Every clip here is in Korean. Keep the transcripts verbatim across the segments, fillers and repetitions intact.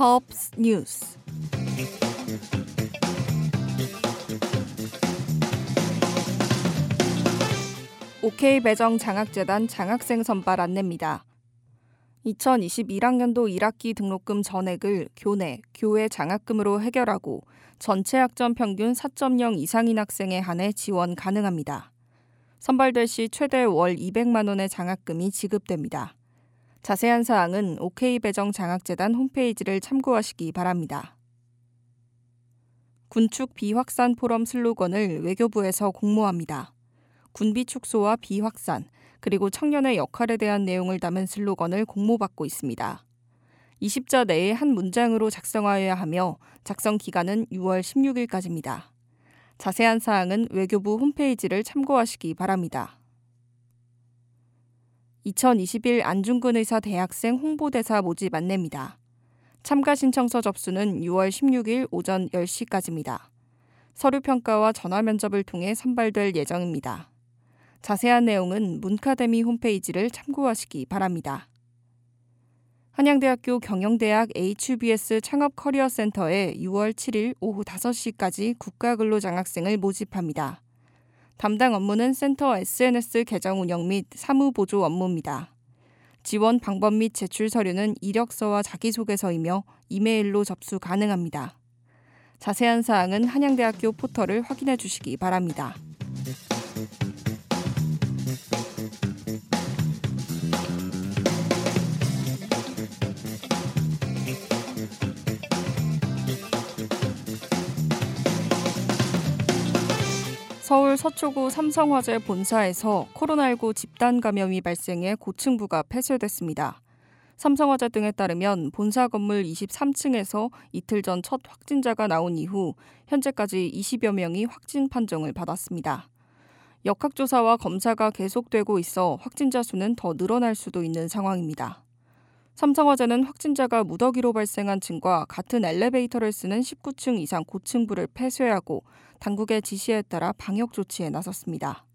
허브스 뉴스. 오케이 배정 장학재단 장학생 선발 안내입니다. 이천이십일 학년도 일 학기 등록금 전액을 교내, 교외 장학금으로 해결하고 전체 학점 평균 사 점 영 이상인 학생에 한해 지원 가능합니다. 선발될 시 최대 월 이백만 원의 장학금이 지급됩니다. 자세한 사항은 오케이 배정 장학재단 홈페이지를 참고하시기 바랍니다. 군축 비확산 포럼 슬로건을 외교부에서 공모합니다. 군비 축소와 비확산, 그리고 청년의 역할에 대한 내용을 담은 슬로건을 공모받고 있습니다. 이십 자 내에 한 문장으로 작성하여야 하며 작성 기간은 유월 십육일까지입니다. 자세한 사항은 외교부 홈페이지를 참고하시기 바랍니다. 이천이십일 안중근 의사 대학생 홍보대사 모집 안내입니다. 참가 신청서 접수는 유월 십육일 오전 열 시까지입니다. 서류 평가와 전화 면접을 통해 선발될 예정입니다. 자세한 내용은 문카데미 홈페이지를 참고하시기 바랍니다. 한양대학교 경영대학 에이치유비에스 창업커리어센터에 유월 칠일 오후 다섯 시까지 국가근로장학생을 모집합니다. 담당 업무는 센터 에스엔에스 계정 운영 및 사무보조 업무입니다. 지원 방법 및 제출 서류는 이력서와 자기소개서이며 이메일로 접수 가능합니다. 자세한 사항은 한양대학교 포털을 확인해 주시기 바랍니다. 서울 서초구 삼성화재 본사에서 코로나십구 집단 감염이 발생해 고층부가 폐쇄됐습니다. 삼성화재 등에 따르면 본사 건물 이십삼 층에서 이틀 전 첫 확진자가 나온 이후 현재까지 이십여 명이 확진 판정을 받았습니다. 역학조사와 검사가 계속되고 있어 확진자 수는 더 늘어날 수도 있는 상황입니다. 삼성화재는 확진자가 무더기로 발생한 층과 같은 엘리베이터를 쓰는 십구 층 이상 고층부를 폐쇄하고 당국의 지시에 따라 방역 조치에 나섰습니다.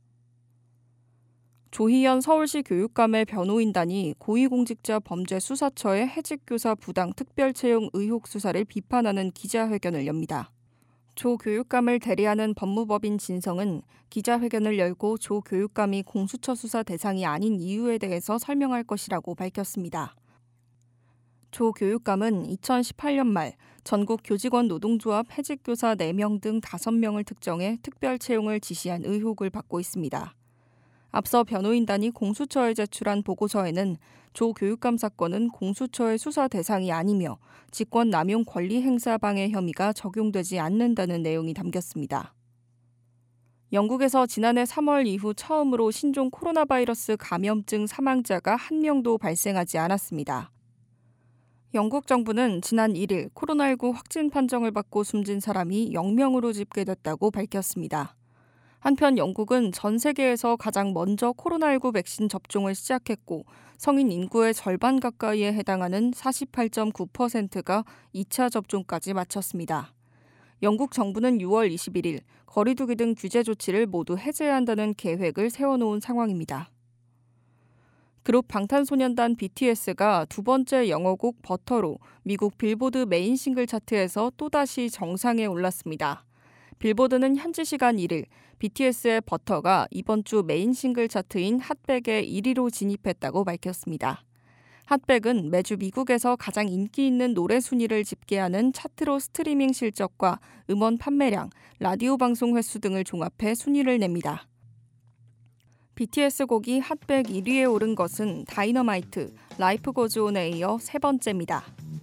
조희연 서울시 교육감의 변호인단이 고위공직자 범죄수사처의 해직교사 부당 특별채용 의혹 수사를 비판하는 기자회견을 엽니다. 조 교육감을 대리하는 법무법인 진성은 기자회견을 열고 조 교육감이 공수처 수사 대상이 아닌 이유에 대해서 설명할 것이라고 밝혔습니다. 조 교육감은 이천십팔 년 말 전국 교직원 노동조합 해직교사 네 명 등 다섯 명을 특정해 특별 채용을 지시한 의혹을 받고 있습니다. 앞서 변호인단이 공수처에 제출한 보고서에는 조 교육감 사건은 공수처의 수사 대상이 아니며 직권 남용 권리 행사 방해 혐의가 적용되지 않는다는 내용이 담겼습니다. 영국에서 지난해 삼월 이후 처음으로 신종 코로나 바이러스 감염증 사망자가 한 명도 발생하지 않았습니다. 영국 정부는 지난 일일 코로나십구 확진 판정을 받고 숨진 사람이 영 명으로 집계됐다고 밝혔습니다. 한편 영국은 전 세계에서 가장 먼저 코로나십구 백신 접종을 시작했고 성인 인구의 절반 가까이에 해당하는 사십팔 점 구 퍼센트가 이 차 접종까지 마쳤습니다. 영국 정부는 유월 이십일일 거리두기 등 규제 조치를 모두 해제한다는 계획을 세워놓은 상황입니다. 그룹 방탄소년단 비티에스가 두 번째 영어곡 버터로 미국 빌보드 메인 싱글 차트에서 또다시 정상에 올랐습니다. 빌보드는 현지 시간 일일 비티에스의 버터가 이번 주 메인 싱글 차트인 핫백에 일 위로 진입했다고 밝혔습니다. 핫백은 매주 미국에서 가장 인기 있는 노래 순위를 집계하는 차트로 스트리밍 실적과 음원 판매량, 라디오 방송 횟수 등을 종합해 순위를 냅니다. 비티에스 곡이 핫백 일 위에 오른 것은 다이너마이트, 라이프 고즈 온에 이어 세 번째입니다.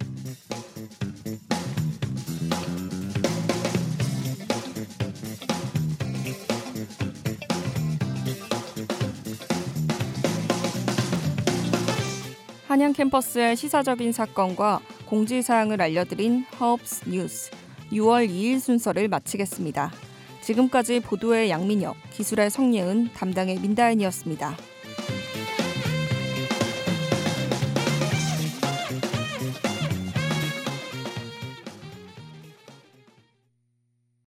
한양 캠퍼스의 시사적인 사건과 공지사항을 알려드린 허브스 뉴스 유월 이일 순서를 마치겠습니다. 지금까지 보도의 양민혁, 기술의 성예은, 담당의 민다은이었습니다.